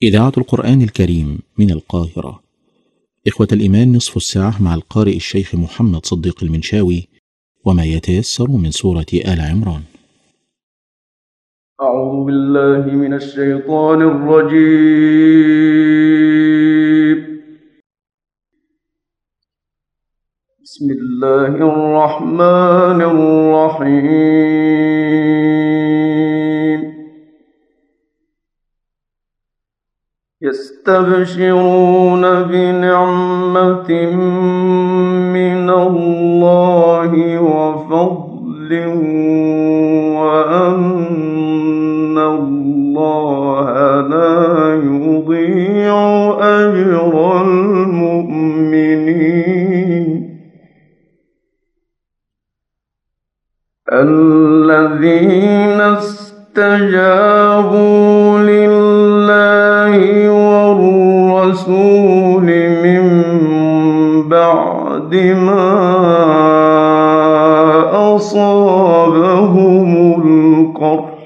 إذاعة القرآن الكريم من القاهرة. إخوة الإيمان، نصف الساعة مع القارئ الشيخ محمد صديق المنشاوي وما يتيسر من سورة آل عمران. أعوذ بالله من الشيطان الرجيم. بسم الله الرحمن الرحيم. يستبشرون بنعمة من الله وفضل وأن الله لا يضيع أجر المؤمنين. الذين استجابوا لله والرسول من بعد ما أصابهم القرح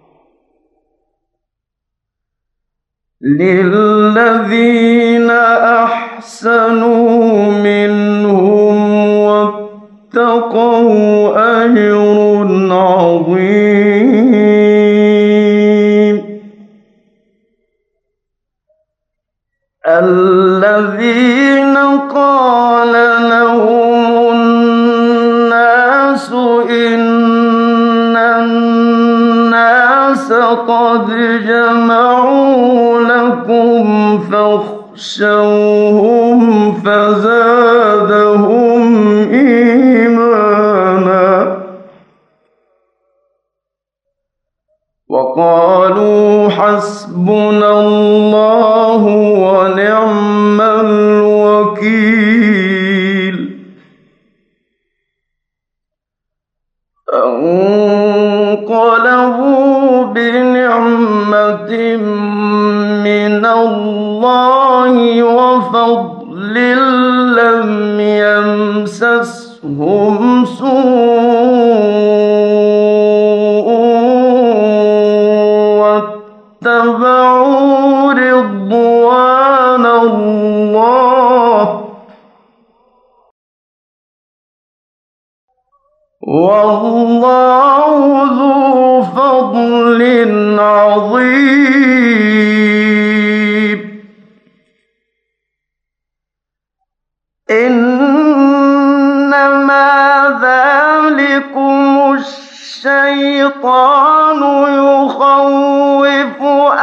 للذين أحسنوا منهم واتقوا أجر عظيم. الذين قال لهم الناس إن الناس قد جمعوا لكم فاخشوهم فزادهم إيمانا وقالوا حسبنا الله ونعم الوكيل. فانقلبوا بنعمة من الله وفضل لم يمسسهم سوء واتبعوا رضوان الله والله ذو فضل عظيم. إنما ذلكم الشيطان يخوف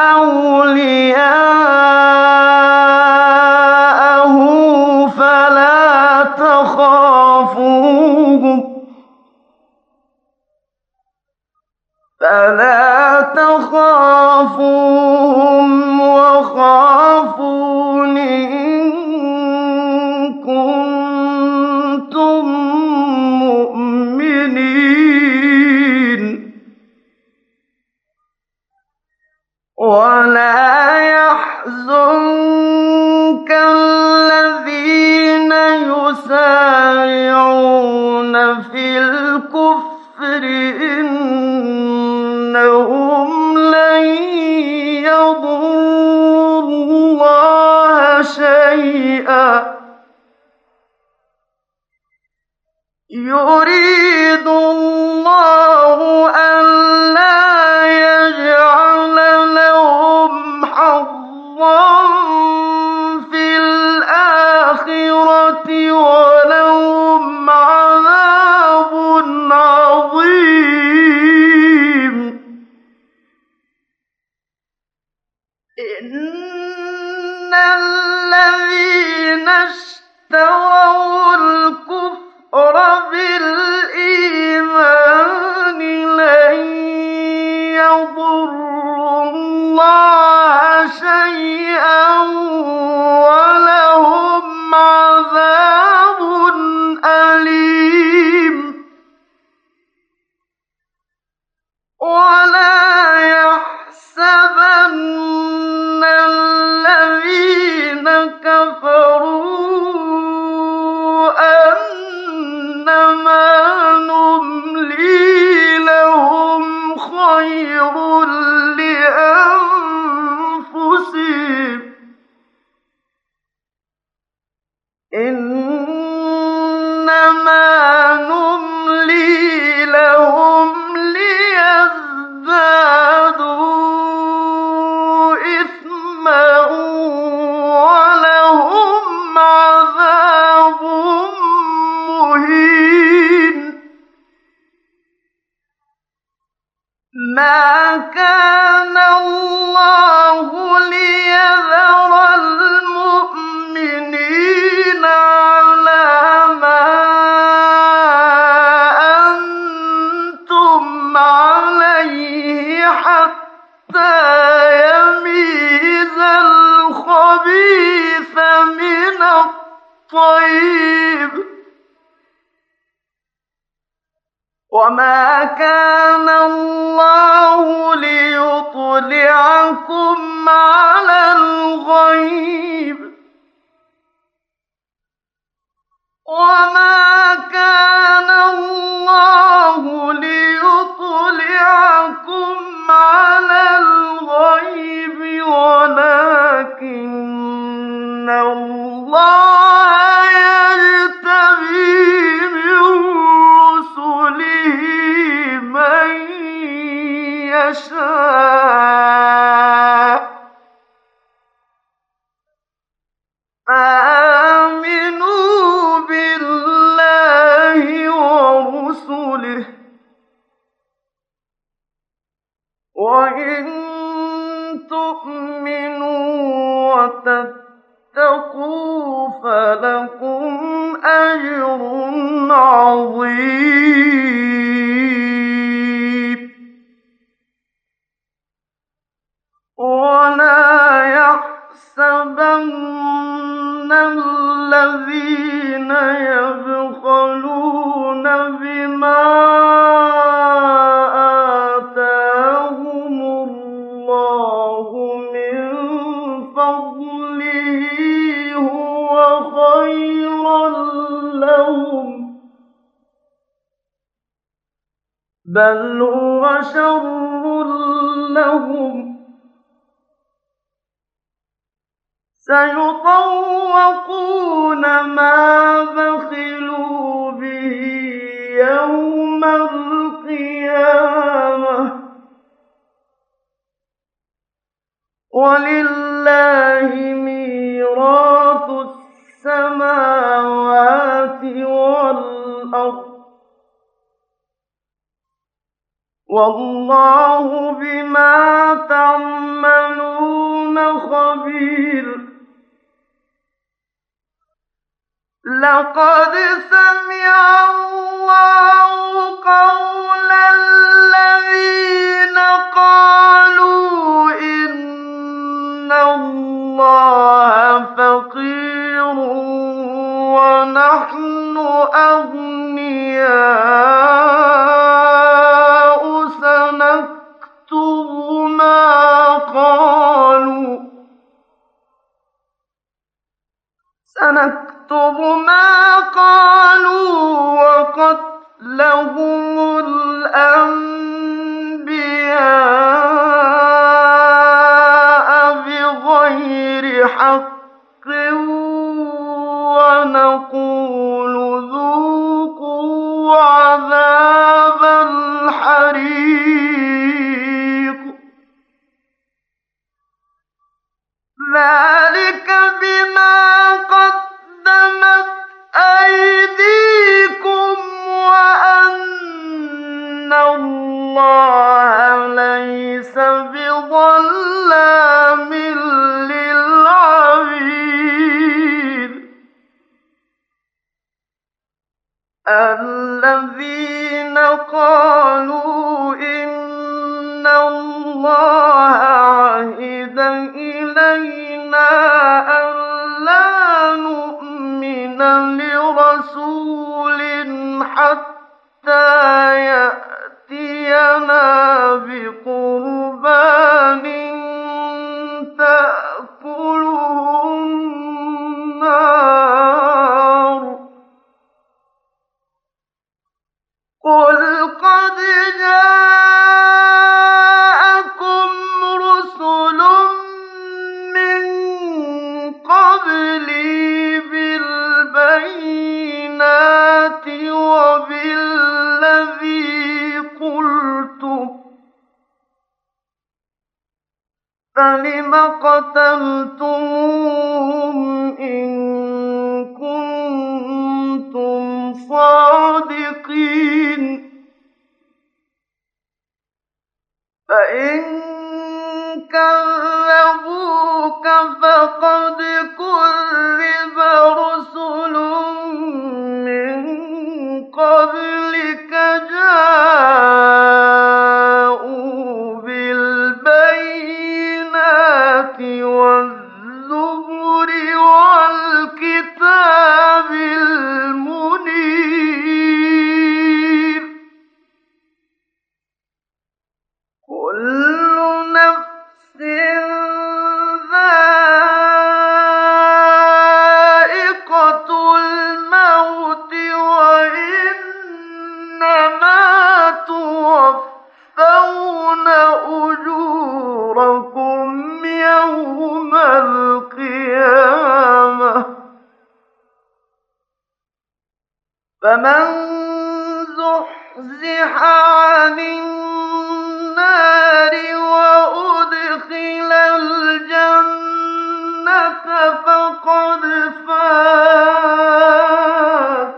أولياءه فلا تخافوهم وخافون إن كنتم مؤمنين. ولا يحزنك الذين يسارعون في الكفر إنهم لن يضروا الله شيئا يريد الله ألا يجعل لهم حظا في الآخرة ولهم عذاب عظيم. إن الذين اشتروا الكفر بالإيمان لن يضروا الله شيئا ولهم عذاب أليم. ولا يحسبن الذين كفروا أنما نملي لهم خير لأنفسهم إنما نملي لهم ليزدادوا إثما ولهم عذاب مهين ما كان الله ليذر المؤمنين على ما أنتم عليه حتى يميز الخبيث من الطيب وما كان الله ليطلعكم على الغيب وما كان الله ليطلعكم على الغيب ولكن الله يجتبي من رسله من يشاء فآمنوا بالله ورسله وإن تؤمنوا وتتقوا فلكم أجر عظيم ولا يحسبن الذين يبخلون بما آتاهم الله من فضله هو خيرا لهم بل هو شر لهم سيطوقون ما بخلوا به يوم القيامة ولله ميراث السماوات والأرض والله بما تعملون خبير لقد سمع الله قول الذين قالوا إن الله فقير ونحن أغنياء سنكتب ما قالوا وقتلهم الأنبياء بغير حق ونقول ذوقوا عذاب الحريق ذلك بما قدمت أيديكم وأن الله ليس بظلام للعبيد الذين قالوا إن الله عهد إلينا ألا نؤمن لرسول حتى يأتينا بقربان تأكله النار قل قد جاءكم رسل من قبلي بالبينات لقتلتموهم إن كنتم صادقين فإن كذبوك فقد كذب رسل من قبلك جاءوا بالبينات والزبر والكتاب المنير كل نفس ذائقة الموت وإنما توفون أجوركم يوم القيامة فمن زحزح عن النار وأدخل الجنة فقد فاز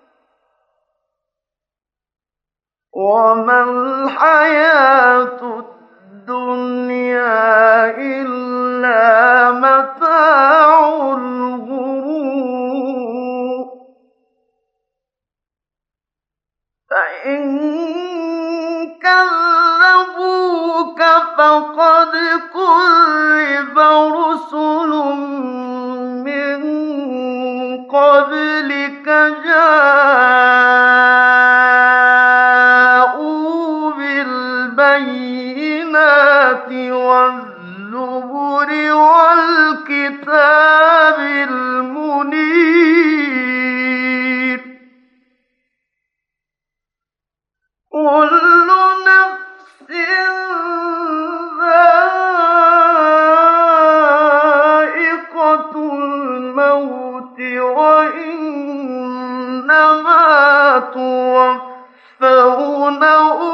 وما الحياة الدنيا إلا متاع الغرور فإن كذبوك فقد كذب رسل من قبلك جاءوا بالبينات والزبر والكتاب المنير كل نفس ذائقة الموت وإنما توفون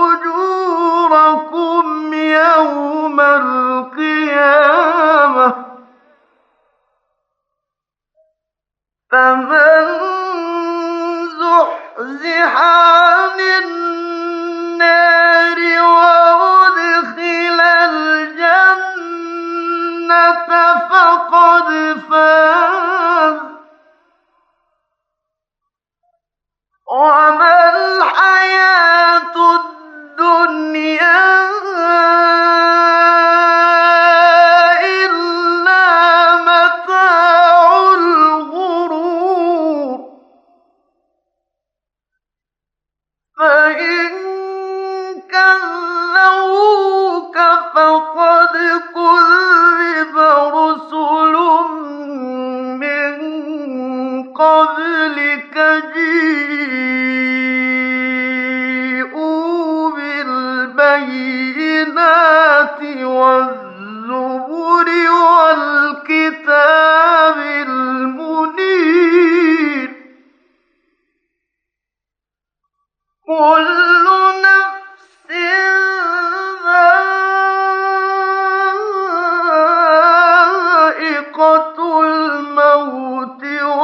أجوركم يوم القيامة فمن زحزح عن النار وأدخل الجنة فقد فاز وما الحياة الدنيا إلا متاع الغرور فإن كذبوك فقد كذب رسل من قبلك جاءوا بالبينات والزبر والكتاب المنير كل نفس ذائقة الموت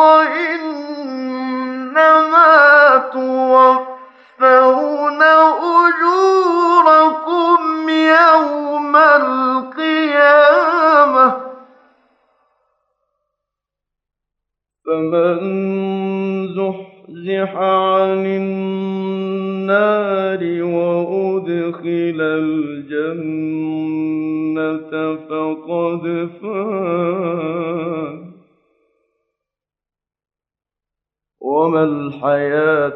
وإنما توفون أجوركم يوم القيامة فمن زحزح عن النار وأدخل الجنة فقد فاز وما الحياة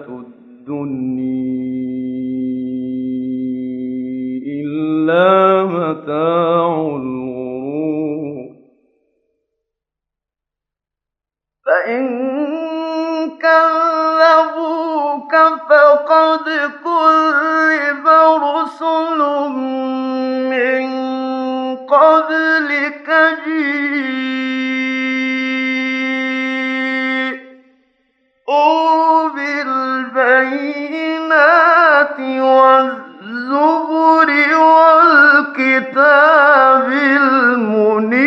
الدنيا إلا متاع الغرور فإن كذبوك فقد كذب رسل من قبلك جاءوا بالبينات والزبر والكتاب المنير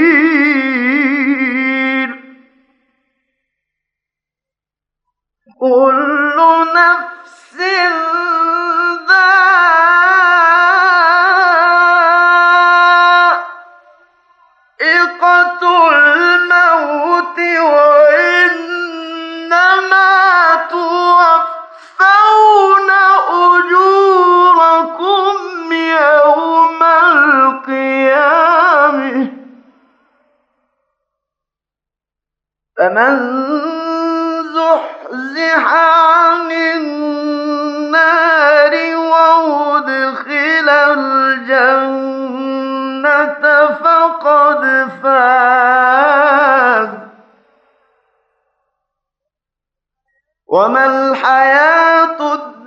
الموت وإنما توفون أجوركم يوم القيامة فمن زحزح عن النار وأدخل الجنة فقد فاز وما الحياة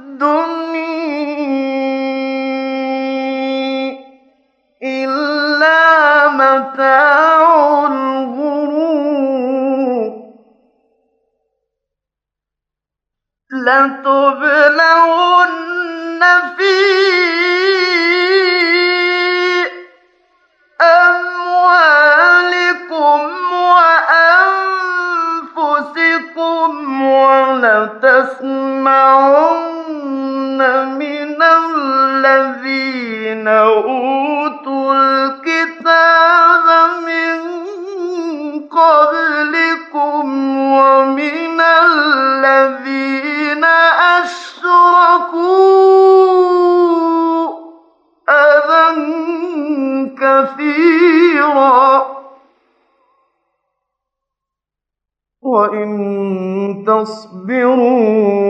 الدنيا إلا متاع الغرور لتبلغن في أموالكم وأنفسكم ولتسمعن من الذين أوتوا الكتاب من قبلكم ومن الذين أشركوا أذى كثيرا وإن تصبروا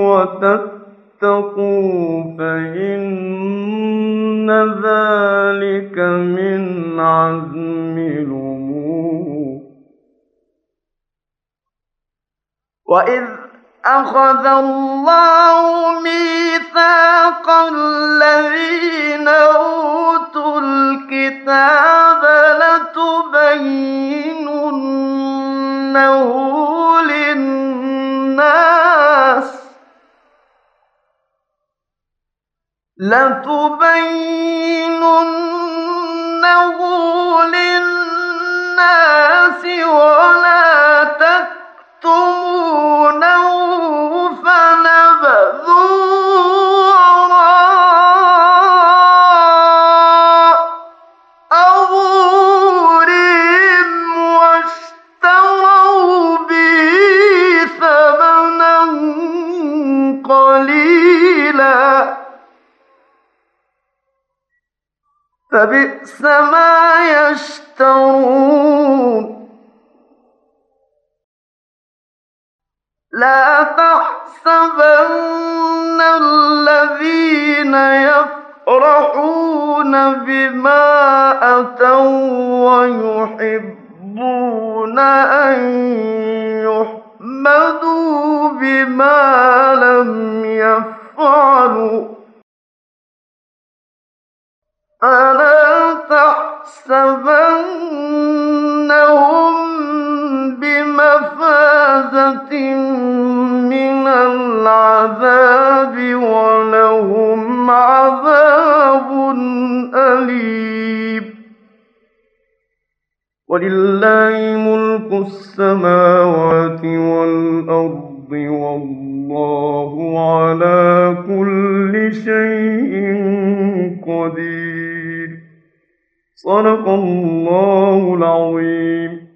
وتتقوا فإن ذلك من عزم الأمور وإذ أخذ الله ميثاق الذين أوتوا الكتاب لتبيننه للناس ولا تكتمونه فنبذوه وراء ظهورهم واشتروا به ثمنا قليلا فبئس ما يشترون لا تحسبن الذين يفرحون بما أتوا ويحبون أن يحمدوا بما لم يفعلوا ألا تحسبنهم بمفازة من العذاب ولهم عذاب أليم ولله ملك السماوات والأرض والله على كل شيء قدير صدق الله العظيم.